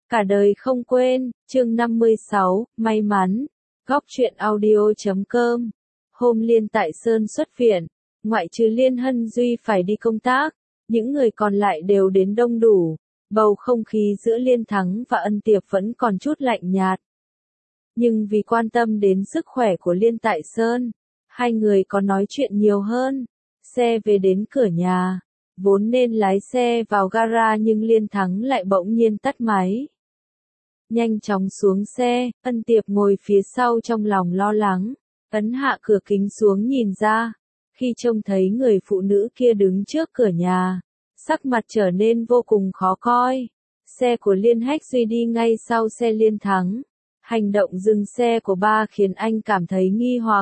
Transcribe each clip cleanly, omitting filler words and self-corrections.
Cả đời không quên, chương 56, may mắn. Góc truyện audio.com. Hôm Liên tại Sơn xuất viện, ngoại trừ Liên Hân Duy phải đi công tác, những người còn lại đều đến đông đủ. Bầu không khí giữa Liên Thắng và Ân Tiệp vẫn còn chút lạnh nhạt. Nhưng vì quan tâm đến sức khỏe của Liên tại Sơn, hai người có nói chuyện nhiều hơn. Xe về đến cửa nhà, vốn nên lái xe vào gara nhưng Liên Thắng lại bỗng nhiên tắt máy. Nhanh chóng xuống xe, Ân Tiệp ngồi phía sau trong lòng lo lắng, ấn hạ cửa kính xuống nhìn ra. Khi trông thấy người phụ nữ kia đứng trước cửa nhà, sắc mặt trở nên vô cùng khó coi. Xe của Liên Hách Duy đi ngay sau xe Liên Thắng. Hành động dừng xe của ba khiến anh cảm thấy nghi hoặc.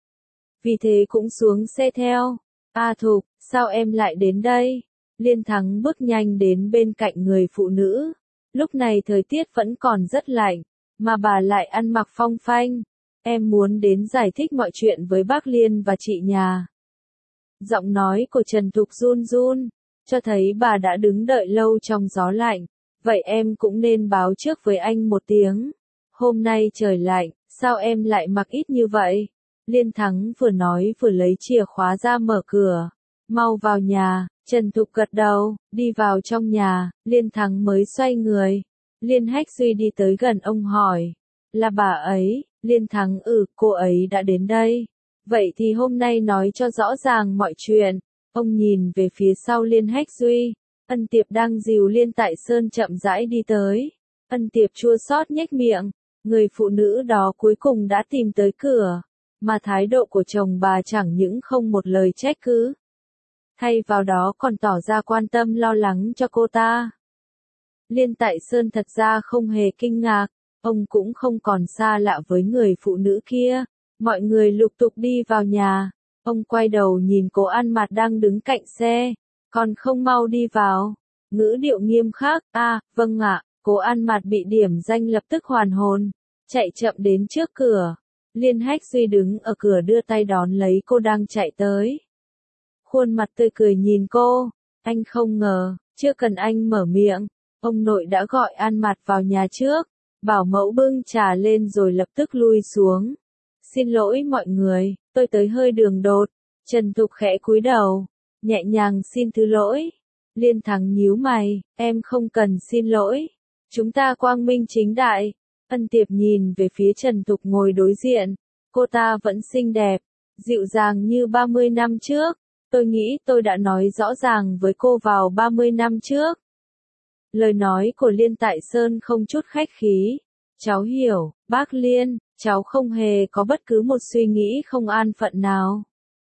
Vì thế cũng xuống xe theo. A Thục, sao em lại đến đây? Liên Thắng bước nhanh đến bên cạnh người phụ nữ. Lúc này thời tiết vẫn còn rất lạnh, mà bà lại ăn mặc phong phanh. Em muốn đến giải thích mọi chuyện với bác Liên và chị nhà. Giọng nói của Trần Thục run run, cho thấy bà đã đứng đợi lâu trong gió lạnh. Vậy em cũng nên báo trước với anh một tiếng. Hôm nay trời lạnh, sao em lại mặc ít như vậy? Liên Thắng vừa nói vừa lấy chìa khóa ra mở cửa. Mau vào nhà. Trần Thục gật đầu, đi vào trong nhà. Liên Thắng mới xoay người. Liên Hách Duy đi tới gần ông hỏi. Là bà ấy? Liên Thắng cô ấy đã đến đây. Vậy thì hôm nay nói cho rõ ràng mọi chuyện. Ông nhìn về phía sau Liên Hách Duy. Ân Tiệp đang dìu Liên tại Sơn chậm rãi đi tới. Ân Tiệp chua xót nhếch miệng. Người phụ nữ đó cuối cùng đã tìm tới cửa. Mà thái độ của chồng bà chẳng những không một lời trách cứ. Thay vào đó còn tỏ ra quan tâm lo lắng cho cô ta. Liên tại Sơn thật ra không hề kinh ngạc. Ông cũng không còn xa lạ với người phụ nữ kia. Mọi người lục tục đi vào nhà. Ông quay đầu nhìn cô An Mạt đang đứng cạnh xe. Còn không mau đi vào. Ngữ điệu nghiêm khắc. Vâng ạ. Cô An Mạt bị điểm danh lập tức hoàn hồn. Chạy chậm đến trước cửa. Liên Hách Duy đứng ở cửa đưa tay đón lấy cô đang chạy tới. Khuôn mặt tươi cười nhìn cô. Anh không ngờ, chưa cần anh mở miệng. Ông nội đã gọi An Mạt vào nhà trước. Bảo mẫu bưng trà lên rồi lập tức lui xuống. Xin lỗi mọi người, tôi tới hơi đường đột. Trần Thục khẽ cúi đầu. Nhẹ nhàng xin thứ lỗi. Liên Thắng nhíu mày, em không cần xin lỗi. Chúng ta quang minh chính đại. Ân Tiệp nhìn về phía Trần Thục ngồi đối diện. Cô ta vẫn xinh đẹp, dịu dàng như 30 năm trước. Tôi nghĩ tôi đã nói rõ ràng với cô vào 30 năm trước. Lời nói của Liên tại Sơn không chút khách khí. Cháu hiểu, bác Liên, cháu không hề có bất cứ một suy nghĩ không an phận nào.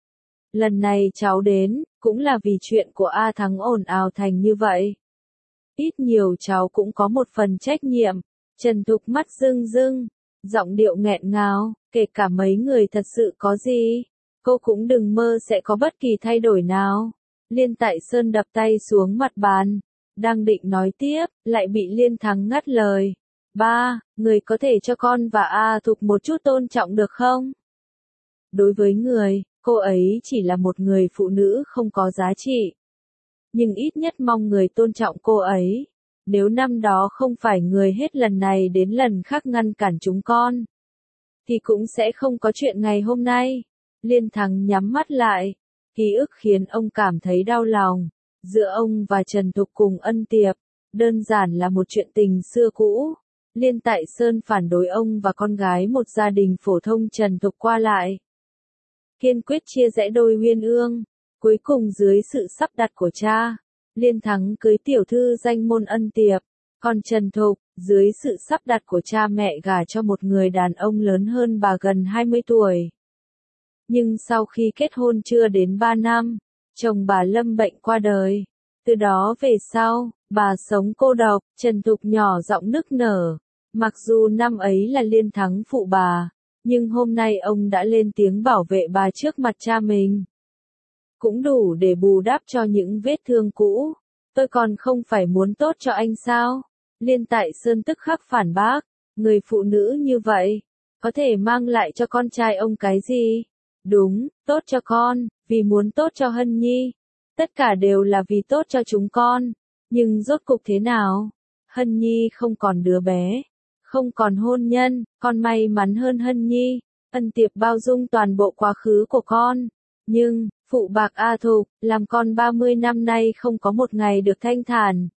Lần này cháu đến, cũng là vì chuyện của A Thắng ồn ào thành như vậy. Ít nhiều cháu cũng có một phần trách nhiệm. Trần Thục mắt rưng rưng, giọng điệu nghẹn ngào, kể cả mấy người thật sự có gì, cô cũng đừng mơ sẽ có bất kỳ thay đổi nào. Liên tại Sơn đập tay xuống mặt bàn, đang định nói tiếp, lại bị Liên Thắng ngắt lời. Ba, người có thể cho con và A Thục một chút tôn trọng được không? Đối với người, cô ấy chỉ là một người phụ nữ không có giá trị. Nhưng ít nhất mong người tôn trọng cô ấy. Nếu năm đó không phải người hết lần này đến lần khác ngăn cản chúng con, thì cũng sẽ không có chuyện ngày hôm nay. Liên Thắng nhắm mắt lại. Ký ức khiến ông cảm thấy đau lòng. Giữa ông và Trần Thục cùng Ân Tiệp, đơn giản là một chuyện tình xưa cũ. Liên tại Sơn phản đối ông và con gái một gia đình phổ thông Trần Thục qua lại. Kiên quyết chia rẽ đôi uyên ương. Cuối cùng dưới sự sắp đặt của cha, Liên Thắng cưới tiểu thư danh môn Ân Tiệp. Còn Trần Thục, dưới sự sắp đặt của cha mẹ gả cho một người đàn ông lớn hơn bà gần 20 tuổi. Nhưng sau khi kết hôn chưa đến 3 năm, chồng bà lâm bệnh qua đời. Từ đó về sau, bà sống cô độc. Trần Thục nhỏ giọng nức nở. Mặc dù năm ấy là Liên Thắng phụ bà, nhưng hôm nay ông đã lên tiếng bảo vệ bà trước mặt cha mình. Cũng đủ để bù đắp cho những vết thương cũ. Tôi còn không phải muốn tốt cho anh sao? Liên tại Sơn tức khắc phản bác. Người phụ nữ như vậy, có thể mang lại cho con trai ông cái gì? Đúng, tốt cho con, vì muốn tốt cho Hân Nhi. Tất cả đều là vì tốt cho chúng con. Nhưng rốt cục thế nào? Hân Nhi không còn đứa bé, không còn hôn nhân, con may mắn hơn Hân Nhi. Ân Tiệp bao dung toàn bộ quá khứ của con. Nhưng, phụ bạc A Thục, làm con 30 năm nay không có một ngày được thanh thản.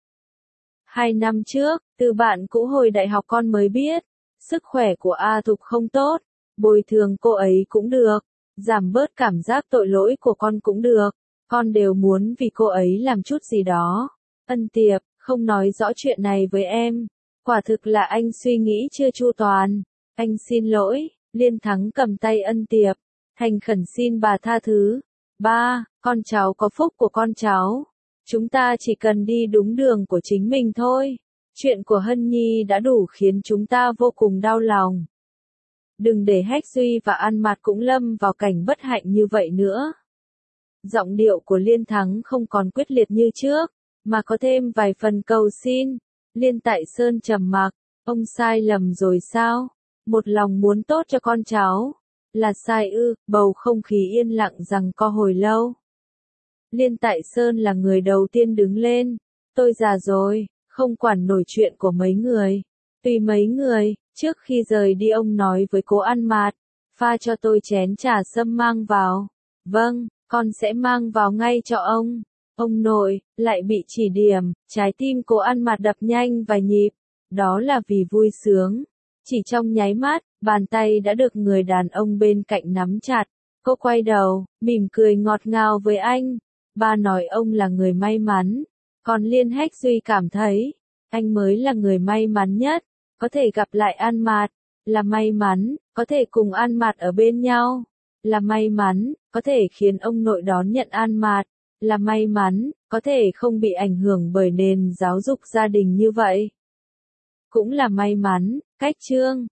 2 năm trước, từ bạn cũ hồi đại học con mới biết, sức khỏe của A Thục không tốt, bồi thường cô ấy cũng được, giảm bớt cảm giác tội lỗi của con cũng được, con đều muốn vì cô ấy làm chút gì đó. Ân Tiệp, không nói rõ chuyện này với em, quả thực là anh suy nghĩ chưa chu toàn, anh xin lỗi. Liên Thắng cầm tay Ân Tiệp, thành khẩn xin bà tha thứ. Ba, con cháu có phúc của con cháu. Chúng ta chỉ cần đi đúng đường của chính mình thôi. Chuyện của Hân Nhi đã đủ khiến chúng ta vô cùng đau lòng. Đừng để Hách Duy và An Mạt cũng lâm vào cảnh bất hạnh như vậy nữa. Giọng điệu của Liên Thắng không còn quyết liệt như trước, mà có thêm vài phần cầu xin. Liên Tại Sơn trầm mặc, ông sai lầm rồi sao? Một lòng muốn tốt cho con cháu. Là sai ư? Bầu không khí yên lặng rằng co hồi lâu. Liên Tại Sơn là người đầu tiên đứng lên. Tôi già rồi, không quản nổi chuyện của mấy người. Tùy mấy người, trước khi rời đi ông nói với cố An Mạt, pha cho tôi chén trà sâm mang vào. Vâng, con sẽ mang vào ngay cho ông. Ông nội, lại bị chỉ điểm, trái tim cố An Mạt đập nhanh vài nhịp. Đó là vì vui sướng. Chỉ trong nháy mắt, bàn tay đã được người đàn ông bên cạnh nắm chặt. Cô quay đầu, mỉm cười ngọt ngào với anh. Ba nói ông là người may mắn. Còn Liên Hách Duy cảm thấy, anh mới là người may mắn nhất. Có thể gặp lại An Mạt, là may mắn, có thể cùng An Mạt ở bên nhau. Là may mắn, có thể khiến ông nội đón nhận An Mạt. Là may mắn, có thể không bị ảnh hưởng bởi nền giáo dục gia đình như vậy. Cũng là may mắn, cách Trương